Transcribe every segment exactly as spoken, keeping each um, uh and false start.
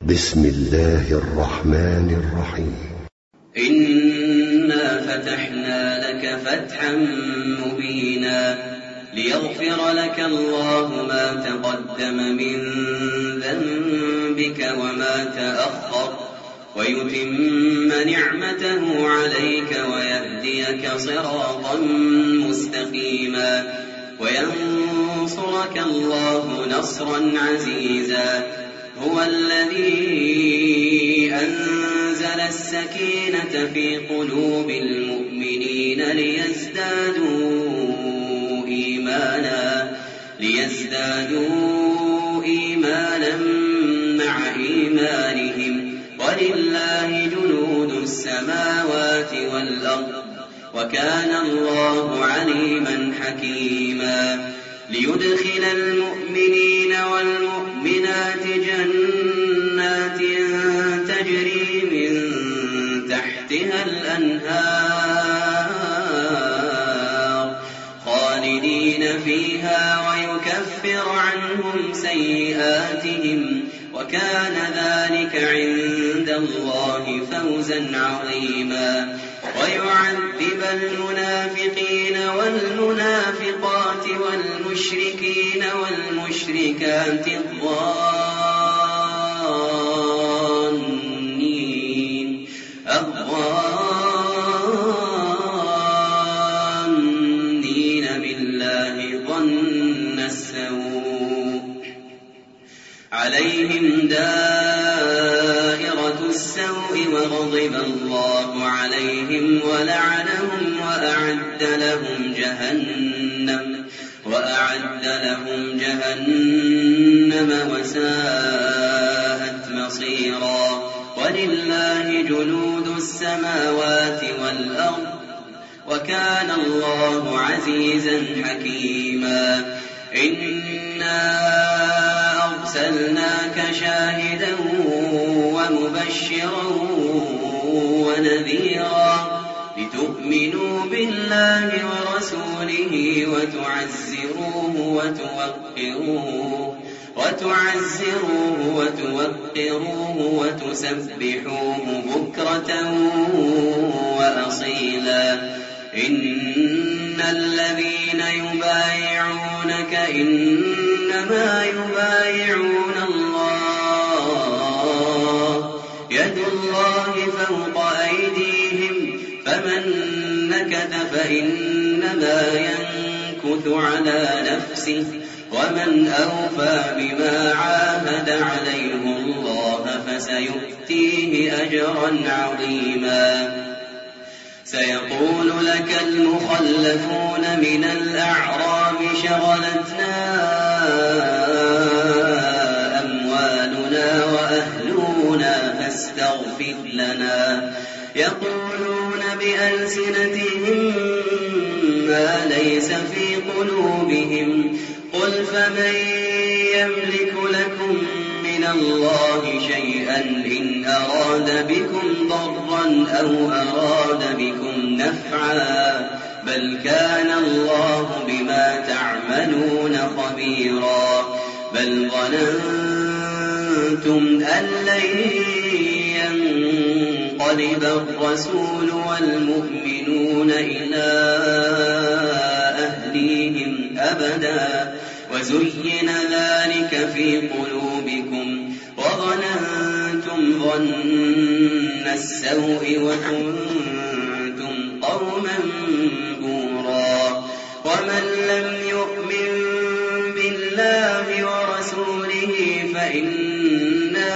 بسم الله الرحمن الرحيم. إنا فتحنا لك فتحا مبينا ليغفر لك الله ما تقدم من ذنبك وما تأخر ويتم نعمته عليك ويهديك صراطا مستقيما وينصرك الله نصرا عزيزا. هو الذي أنزل السكينة في قلوب المؤمنين ليزدادوا إيمانا ليزدادوا إيمانا مع إيمانهم ولله جنود السماوات والأرض وكان الله عليما حكيما. ليدخل المؤمنين والمؤمنات جنات تجري من تحتها الأنهار خالدين فيها ويكفر عنهم سيئاتهم وكان ذلك عند الله فوزا عظيما. ويعذب المنافقين والمنافقات والمشركين والمشركات الظانين الظانين بالله ظن السوء عليهم دائرة السوء وغضب الله عليهم ولعنهم وأعد لهم جهنم وأعد لهم جهنم وساءت مصيرا. ولله جنود السماوات والأرض وكان الله عزيزا حكيما. إنا أرسلناك شاهدا ومبشرا ونذيرا لتؤمنوا بالله ورسوله وتعزروه وتوقروه وتعزروه وتوقروه وتسبحوه بكرة وأصيلا. إن الذين يبايعونك إنما يبايعون الله يد الله فوق أيديهم فمن نكث فإنما ينكث على نفسه ومن أوفى بما عاهد عليه الله فسيؤتيه أجرا عظيما. سيقول لك المخلفون من الأعراب شغلتنا أموالنا وأهلنا فاستغفر لنا يقولون بألسنتهم ما ليس في قلوبهم قل فمن يملك لكم من الله شيئا إن أراد بكم ضرا أو أراد بكم نفعا بل كان الله بما تعملون خبيرا. بل ظننتم أن لن ينقلب الرسول والمؤمنون إلى أهليهم أبدا وزين ذلك في قلوبكم وظننتم ظن السوء وكنتم قوما بورا. ومن لم يؤمن بالله ورسوله فإنا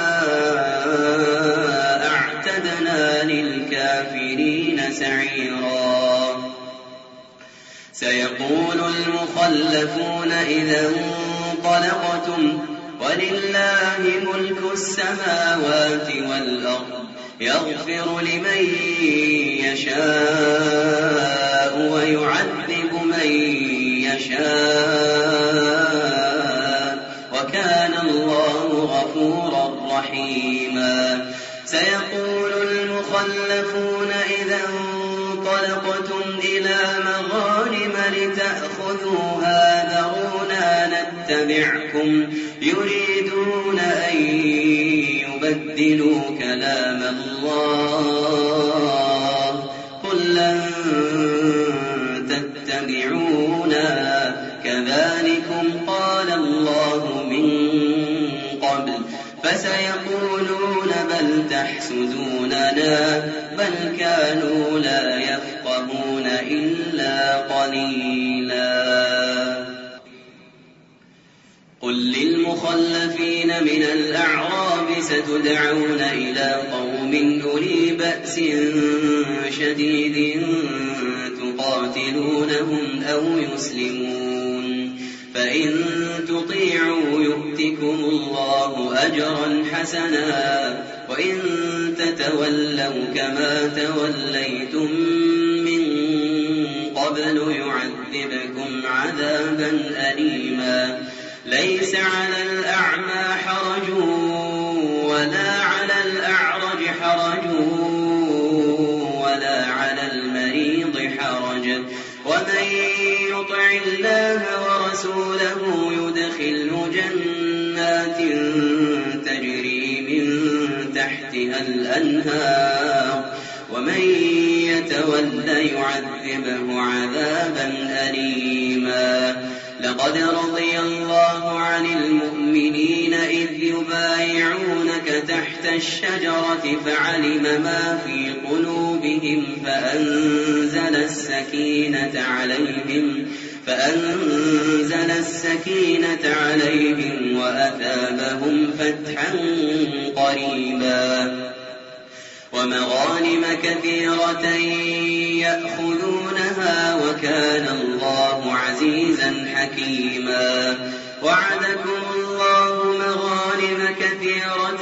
أعتدنا للكافرين سعيرا. سيقول المخلفون إذا انطلقتم ولله ملك السماوات والأرض يغفر لمن يشاء ويعذب من يشاء وكان الله غفورا رحيما. سيقول المخلفون إذا انطلقتم إلى مغانم لتأخذوها ذرونا نتبعكم يريدون أن يبدلوا كلام الله قل لن تتبعونا كذلكم قال الله من قبل فسيقولون بل تحسدوننا بل كانوا لا يفقهون إلا قليلا قل للمخلفين من الأعراب ستدعون إلى قوم أولي بأس شديد تقاتلونهم أو يسلمون فإن تطيعوا يؤتكم الله أجرا حسنا وإن تتولوا كما توليتم من قبل يعذبكم عذابا أليما ليس على الأعمى حرج ولا على الأعرج حرج ولا على المريض حرج ومن يطع الله ورسوله يدخله جنات تجري من تحتها الأنهار ومن يتول يعذبه عذابا أليما لقد رضي الله عن المؤمنين إذ يبايعونك تحت الشجرة فعلم ما في قلوبهم فأنزل السكينة عليهم فأنزل السكينة عليهم وأثابهم فتحا قريبا ومغانم كثيرة يأخذونها وكان الله عزيزا حكيما وعدكم الله مغانم كثيرة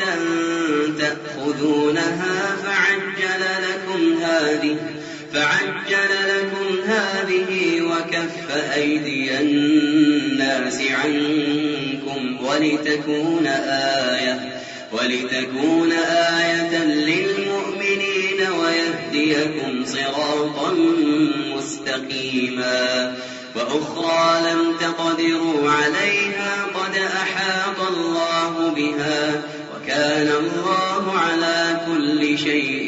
تأخذونها فعجل لكم هذه فعجل لكم هذه وكف أيدي الناس عنكم ولتكون آية ولتكون آية للمؤمنين ويهديكم صراطا مستقيما وأخرى لم تقدروا عليها قد أحاط الله بها وكان الله على كل شيء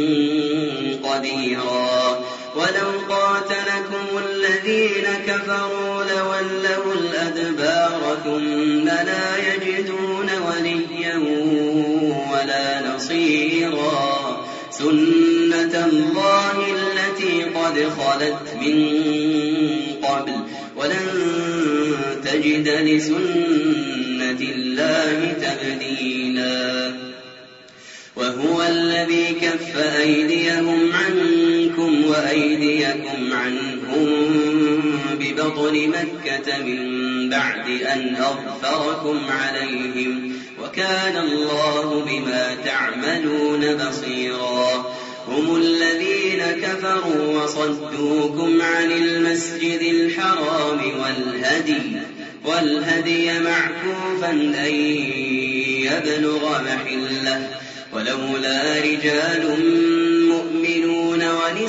قديرا ولو قاتلكم الذين كفروا لولوا الأدبار ثم لا يجدون وليا ولا نصيرا سنة الله التي قد خلت من قبل ولن تجد لسنة الله تبديلا وهو الذي كف أيديهم عنكم وأيديكم عنهم ببطن مكة من بعد أن أظفركم عليهم وكان الله بما تعملون بصيرا هم الذين كفروا وصدوكم عن المسجد الحرام والهدي والهدي معكوفا أن يبلغ محله ولولا رجال مؤمنون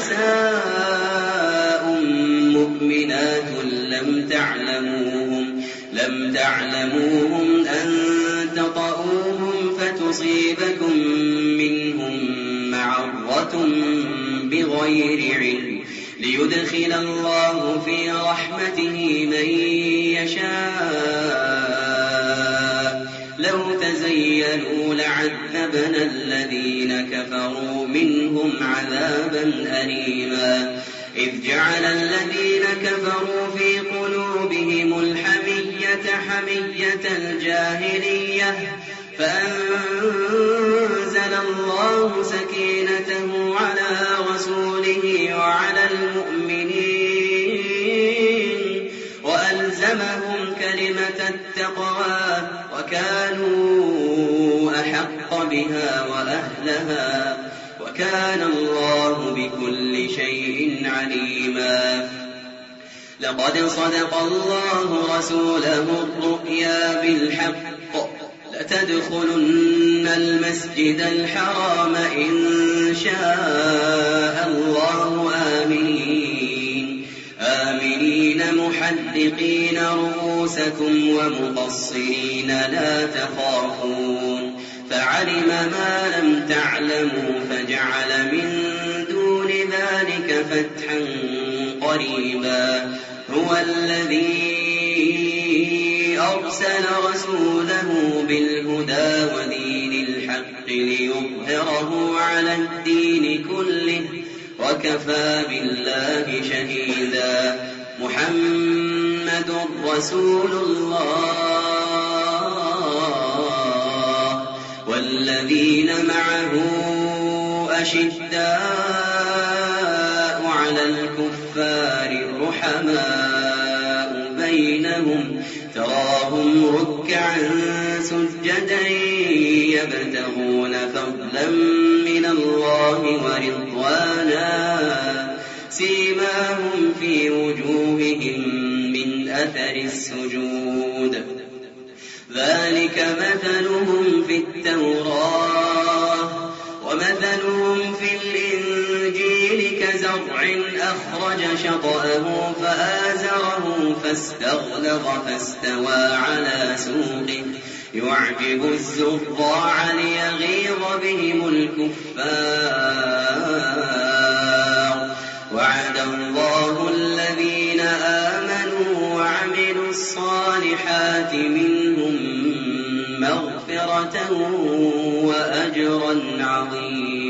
ونساء مؤمنات لم تعلموهم لم تعلموهم أن تطؤوهم فتصيبكم منهم معرة بغير علم ليدخل الله في رحمته من يشاء لو تزينوا لعذبنا الذين كفروا منهم عذابا أليما إذ جعل الذين كفروا في قلوبهم الحمية حمية الجاهلية فأنزل الله سكينته على رسوله وعلى المؤمنين وألزمهم كلمة التقوى وكانوا أحق بها وأهلها وكان الله بكل شيء عليما لقد صدق الله رسوله الرؤيا بالحق لتدخلن المسجد الحرام إن شاء الله آمنين آمنين محدقين رؤوسكم ومقصرين لا تخافون فعلى فعلم ما لم تعلموا فجعل من دون ذلك فتحا قريبا هو الذي أرسل رسوله بالهدى ودين الحق ليظهره على الدين كله وكفى بالله شهيدا محمد رسول الله والذين معه أشداء على الكفار رحماء بينهم تراهم ركعا سجدا يبتغون فضلا من الله ورضوانا سيماهم في وجوههم من أثر السجود ذلك مثلهم في التوراة ومثلهم في الإنجيل كزرع أخرج شطأه فآزره فاستغلظ فاستوى على سوقه يعجب الزراع ليغيظ بهم الكفار وعد الله الذين آمنوا وعملوا الصالحات منهم مغفرة وأجرا عظيما.